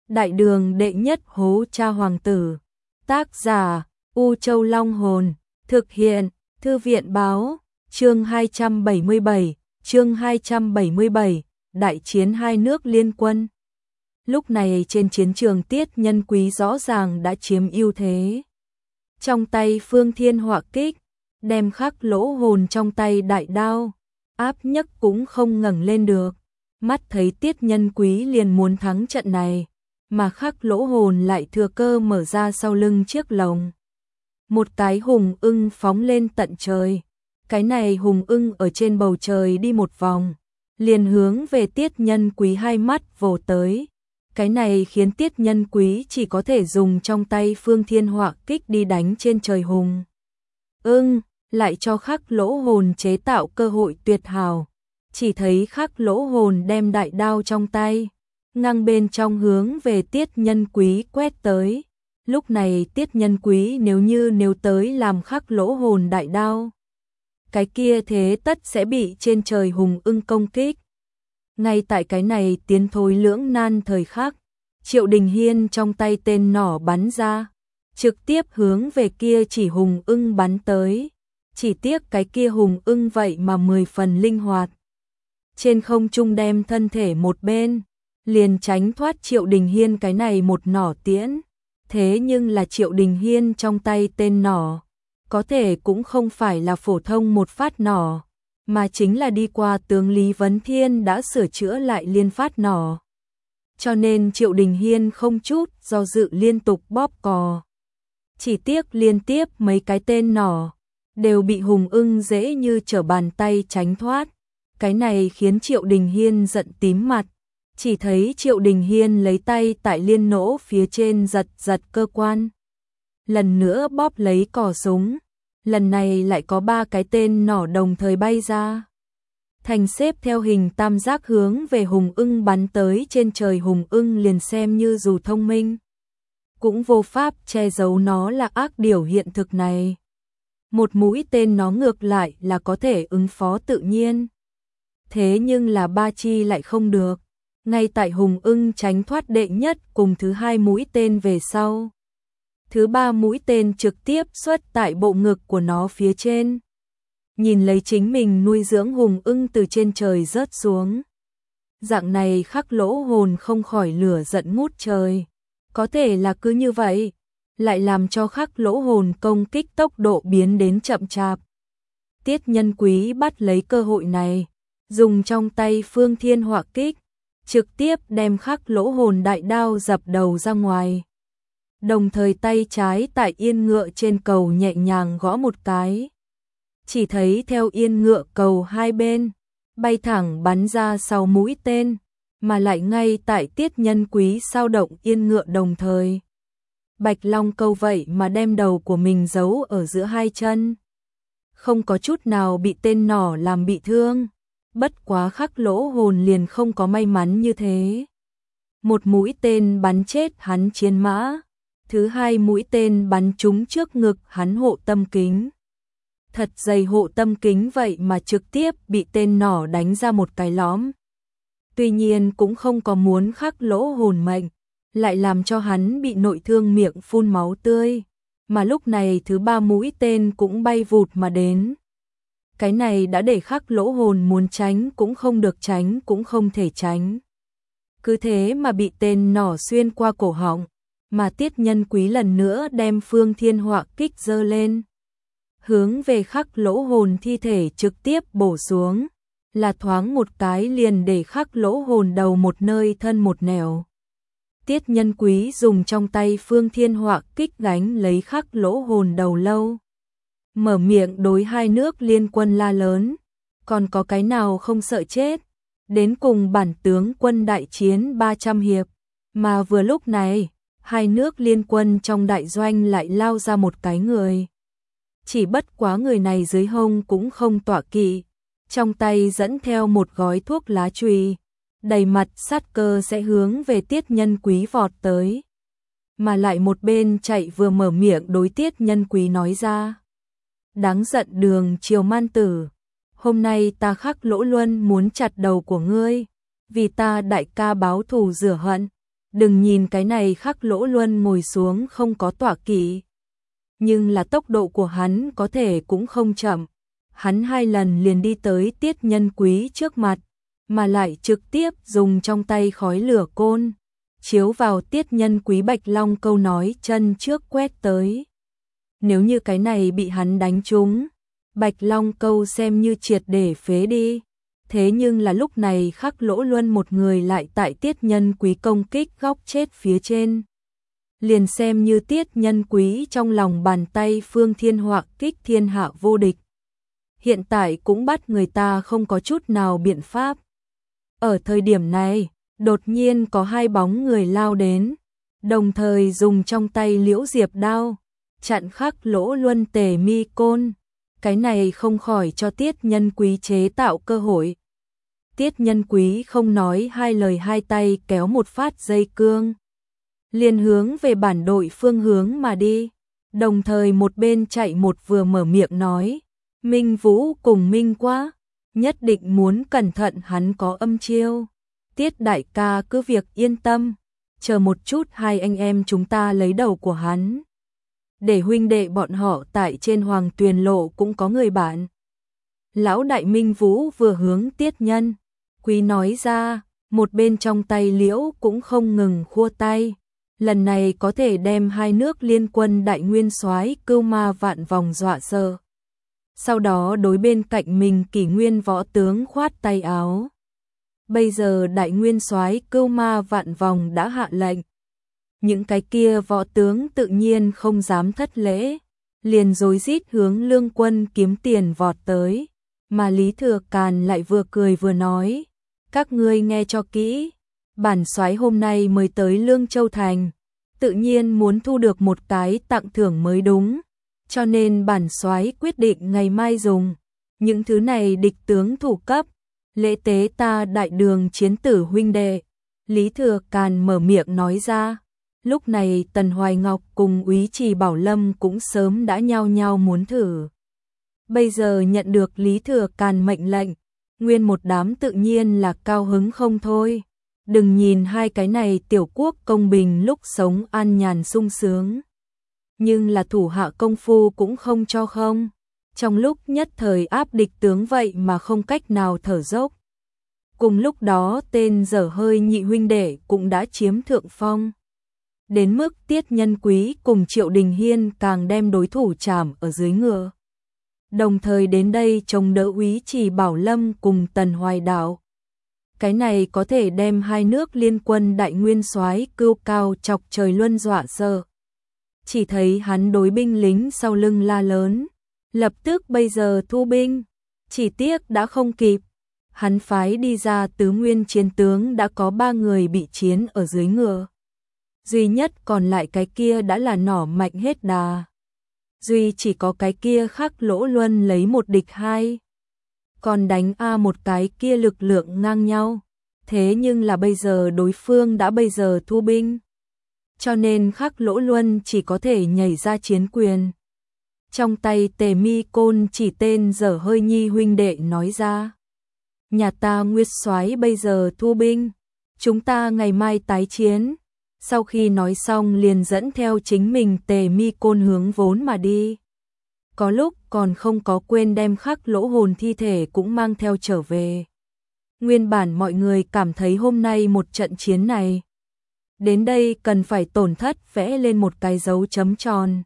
Đại đường đệ nhất hố cha hoàng tử. Tác giả U Châu Long Hồn. Thực hiện Thư viện Báo. Chương 277, Đại chiến hai nước liên quân. Lúc này trên chiến trường Tiết Nhân Quý rõ ràng đã chiếm ưu thế. Trong tay Phương Thiên Họa Kích, đem Khắc Lỗ Hồn trong tay đại đao, áp nhấc cũng không ngẩng lên được. Mắt thấy Tiết Nhân Quý liền muốn thắng trận này, mà Khắc Lỗ Hồn lại thừa cơ mở ra sau lưng chiếc lồng. Một cái hùng ưng phóng lên tận trời. Cái này hùng ưng ở trên bầu trời đi một vòng, liền hướng về Tiết Nhân Quý hai mắt vồ tới. Cái này khiến Tiết Nhân Quý chỉ có thể dùng trong tay Phương Thiên Họa Kích đi đánh trên trời hùng ưng, lại cho Khắc Lỗ Hồn chế tạo cơ hội tuyệt hảo. Chỉ thấy Khắc Lỗ Hồn đem đại đao trong tay, ngang bên trong hướng về Tiết Nhân Quý quét tới. Lúc này Tiết Nhân Quý nếu tới làm Khắc Lỗ Hồn đại đao, cái kia thế tất sẽ bị trên trời hùng ưng công kích. Ngay tại cái này tiến thối lưỡng nan thời khắc, Triệu Đình Hiên trong tay tên nỏ bắn ra, trực tiếp hướng về kia chỉ hùng ưng bắn tới. Chỉ tiếc cái kia hùng ưng vậy mà 10 phần linh hoạt, trên không trung đem thân thể một bên, liền tránh thoát Triệu Đình Hiên cái này một nỏ tiễn. Thế nhưng là Triệu Đình Hiên trong tay tên nỏ, có thể cũng không phải là phổ thông một phát nỏ, mà chính là đi qua tướng Lý Vấn Thiên đã sửa chữa lại liên phát nỏ. Cho nên Triệu Đình Hiên không chút do dự liên tục bóp cò. Chỉ tiếc liên tiếp mấy cái tên nỏ đều bị hùng ưng dễ như trở bàn tay tránh thoát. Cái này khiến Triệu Đình Hiên giận tím mặt. Chỉ thấy Triệu Đình Hiên lấy tay tại liên nỗ phía trên giật cơ quan. Lần nữa bóp lấy cò súng. Lần này lại có 3 cái tên nỏ đồng thời bay ra, thành xếp theo hình tam giác hướng về hùng ưng bắn tới. Trên trời hùng ưng liền xem như dù thông minh, cũng vô pháp che giấu nó là ác điểu hiện thực này. Một mũi tên nó ngược lại là có thể ứng phó tự nhiên. Thế nhưng là ba chi lại không được. Ngay tại hùng ưng tránh thoát đệ nhất cùng thứ hai mũi tên về sau, thứ ba mũi tên trực tiếp xuất tại bộ ngực của nó phía trên. Nhìn lấy chính mình nuôi dưỡng hùng ưng từ trên trời rớt xuống, dạng này Khắc Lỗ Hồn không khỏi lửa giận ngút trời. Có thể là cứ như vậy, lại làm cho Khắc Lỗ Hồn công kích tốc độ biến đến chậm chạp. Tiết Nhân Quý bắt lấy cơ hội này, dùng trong tay Phương Thiên Họa Kích, trực tiếp đem Khắc Lỗ Hồn đại đao dập đầu ra ngoài. Đồng thời tay trái tại yên ngựa trên cầu nhẹ nhàng gõ một cái. Chỉ thấy theo yên ngựa cầu hai bên, bay thẳng bắn ra 6 mũi tên, mà lại ngay tại Tiết Nhân Quý sao động yên ngựa đồng thời. Bạch Long Câu vậy mà đem đầu của mình giấu ở giữa hai chân, không có chút nào bị tên nỏ làm bị thương. Bất quá Khắc Lỗ Hồn liền không có may mắn như thế. Một mũi tên bắn chết hắn chiến mã, thứ hai mũi tên bắn trúng trước ngực hắn hộ tâm kính. Thật dày hộ tâm kính vậy mà trực tiếp bị tên nỏ đánh ra một cái lõm. Tuy nhiên cũng không có muốn Khắc Lỗ Hồn mệnh, lại làm cho hắn bị nội thương miệng phun máu tươi. Mà lúc này thứ ba mũi tên cũng bay vụt mà đến. Cái này đã để Khắc Lỗ Hồn muốn tránh cũng không được, tránh cũng không thể tránh. Cứ thế mà bị tên nỏ xuyên qua cổ họng, mà Tiết Nhân Quý lần nữa đem Phương Thiên Họa Kích giơ lên, hướng về Khắc Lỗ Hồn thi thể trực tiếp bổ xuống, là thoáng một cái liền để Khắc Lỗ Hồn đầu một nơi thân một nẻo. Tiết Nhân Quý dùng trong tay Phương Thiên Họa Kích gánh lấy Khắc Lỗ Hồn đầu lâu, mở miệng đối hai nước liên quân la lớn, còn có cái nào không sợ chết, đến cùng bản tướng quân đại chiến 300 hiệp. Mà vừa lúc này, hai nước liên quân trong đại doanh lại lao ra một cái người. Chỉ bất quá người này dưới hông cũng không tọa kỵ, trong tay dẫn theo một gói thuốc lá chùy, đầy mặt sát cơ sẽ hướng về Tiết Nhân Quý vọt tới. Mà lại một bên chạy vừa mở miệng đối Tiết Nhân Quý nói ra: đáng giận Đường Triều Man tử, hôm nay ta Khắc Lỗ Luân muốn chặt đầu của ngươi, vì ta đại ca báo thù rửa hận. Đừng nhìn cái này Khắc Lỗ Luân ngồi xuống không có tọa kỵ, nhưng là tốc độ của hắn có thể cũng không chậm. Hắn 2 lần liền đi tới Tiết Nhân Quý trước mặt, mà lại trực tiếp dùng trong tay khói lửa côn, chiếu vào Tiết Nhân Quý Bạch Long Câu nói chân trước quét tới. Nếu như cái này bị hắn đánh trúng, Bạch Long Câu xem như triệt để phế đi. Thế nhưng là lúc này Khắc Lỗ Luân một người lại tại Tiết Nhân Quý công kích góc chết phía trên. Liền xem như Tiết Nhân Quý trong lòng bàn tay Phương Thiên Họa kích thiên hạ vô địch. Hiện tại cũng bắt người ta không có chút nào biện pháp. Ở thời điểm này, đột nhiên có 2 bóng người lao đến, đồng thời dùng trong tay Liễu Diệp đao, chặn Khắc Lỗ Luân tề mi côn. Cái này không khỏi cho Tiết Nhân Quý chế tạo cơ hội. Tiết Nhân Quý không nói 2 lời 2 tay kéo một phát dây cương, liền hướng về bản đội phương hướng mà đi, đồng thời một bên chạy một vừa mở miệng nói, Minh Vũ cùng Minh Quá, nhất định muốn cẩn thận hắn có âm chiêu. Tiết đại ca cứ việc yên tâm, chờ một chút 2 anh em chúng ta lấy đầu của hắn. Để huynh đệ bọn họ tại trên Hoàng Tuyền Lộ cũng có người bạn. Lão đại Minh Vũ vừa hướng Tiết Nhân Quý nói ra, một bên trong tay Liễu cũng không ngừng khua tay. Lần này có thể đem 2 nước liên quân đại nguyên soái Cưu Ma Vạn Vòng dọa sợ. Sau đó đối bên cạnh mình Kỷ Nguyên võ tướng khoát tay áo. Bây giờ đại nguyên soái Cưu Ma Vạn Vòng đã hạ lệnh. Những cái kia võ tướng tự nhiên không dám thất lễ, liền rối rít hướng Lương Quân kiếm tiền vọt tới, mà Lý Thừa Càn lại vừa cười vừa nói, các ngươi nghe cho kỹ, bản soái hôm nay mới tới Lương Châu Thành, tự nhiên muốn thu được một cái tặng thưởng mới đúng, cho nên bản soái quyết định ngày mai dùng những thứ này địch tướng thủ cấp, lễ tế ta đại đường chiến tử huynh đệ. Lý Thừa Càn mở miệng nói ra. Lúc này Tần Hoài Ngọc cùng Úy Trì Bảo Lâm cũng sớm đã nhao nhao muốn thử. Bây giờ nhận được Lý Thừa Càn mệnh lệnh, nguyên một đám tự nhiên là cao hứng không thôi. Đừng nhìn 2 cái này tiểu quốc công bình lúc sống an nhàn sung sướng, nhưng là thủ hạ công phu cũng không cho không. Trong lúc nhất thời áp địch tướng vậy mà không cách nào thở dốc. Cùng lúc đó tên dở hơi nhị huynh đệ cũng đã chiếm thượng phong. Đến mức Tiết Nhân Quý cùng Triệu Đình Hiên càng đem đối thủ trảm ở dưới ngựa. Đồng thời đến đây chống đỡ Úy Trì Bảo Lâm cùng Tần Hoài Đạo. Cái này có thể đem 2 nước liên quân đại nguyên soái Cưu Cao chọc trời luân dọa sợ. Chỉ thấy hắn đối binh lính sau lưng la lớn, lập tức bây giờ thu binh, chỉ tiếc đã không kịp. Hắn phái đi ra tứ nguyên chiến tướng đã có 3 người bị chiến ở dưới ngựa. Duy nhất còn lại cái kia đã là nỏ mạnh hết đà. Duy chỉ có cái kia Khắc Lỗ Luân lấy 1 địch 2. Còn đánh một cái kia lực lượng ngang nhau. Thế nhưng là bây giờ đối phương đã bây giờ thu binh. Cho nên Khắc Lỗ Luân chỉ có thể nhảy ra chiến quyền. Trong tay tề mi côn chỉ tên dở hơi nhi huynh đệ nói ra. Nhà ta Nguyệt soái bây giờ thu binh. Chúng ta ngày mai tái chiến. Sau khi nói xong liền dẫn theo chính mình tề mi côn hướng vốn mà đi. Có lúc còn không có quên đem Khắc Lỗ hồn thi thể cũng mang theo trở về. Nguyên bản mọi người cảm thấy hôm nay một trận chiến này, đến đây cần phải tổn thất vẽ lên một cái dấu chấm tròn.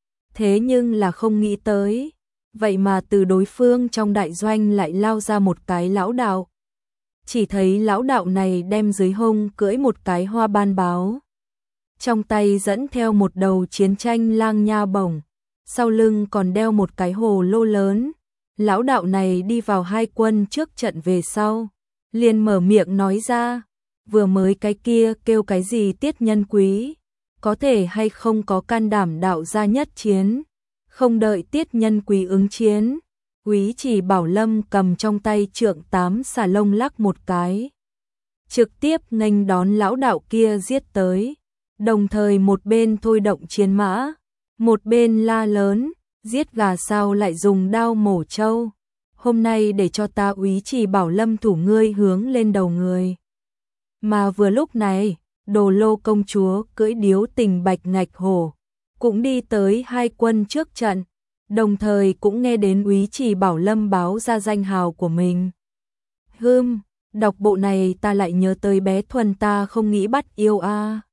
Thế nhưng là không nghĩ tới, vậy mà từ đối phương trong đại doanh lại lao ra một cái lão đạo. Chỉ thấy lão đạo này đem dưới hông cưỡi một cái hoa ban báo. Trong tay dẫn theo một đầu chiến tranh lang nha bổng, sau lưng còn đeo một cái hồ lô lớn. Lão đạo này đi vào 2 quân trước trận về sau, liền mở miệng nói ra, vừa mới cái kia kêu cái gì Tiết Nhân Quý, có thể hay không có can đảm đạo ra nhất chiến. Không đợi Tiết Nhân Quý ứng chiến, Úy Trì Bảo Lâm cầm trong tay trượng 8 xà lông lắc một cái, trực tiếp nghênh đón lão đạo kia giết tới. Đồng thời một bên thôi động chiến mã, một bên la lớn, giết gà sao lại dùng đao mổ trâu. Hôm nay để cho ta Úy Trì Bảo Lâm thủ ngươi hướng lên đầu người. Mà vừa lúc này, Đồ Lô công chúa cưỡi điếu tình bạch ngạch hổ, cũng đi tới hai quân trước trận, đồng thời cũng nghe đến úy Trì Bảo Lâm báo ra danh hào của mình. Đọc bộ này ta lại nhớ tới bé Thuần ta không nghĩ bắt yêu a.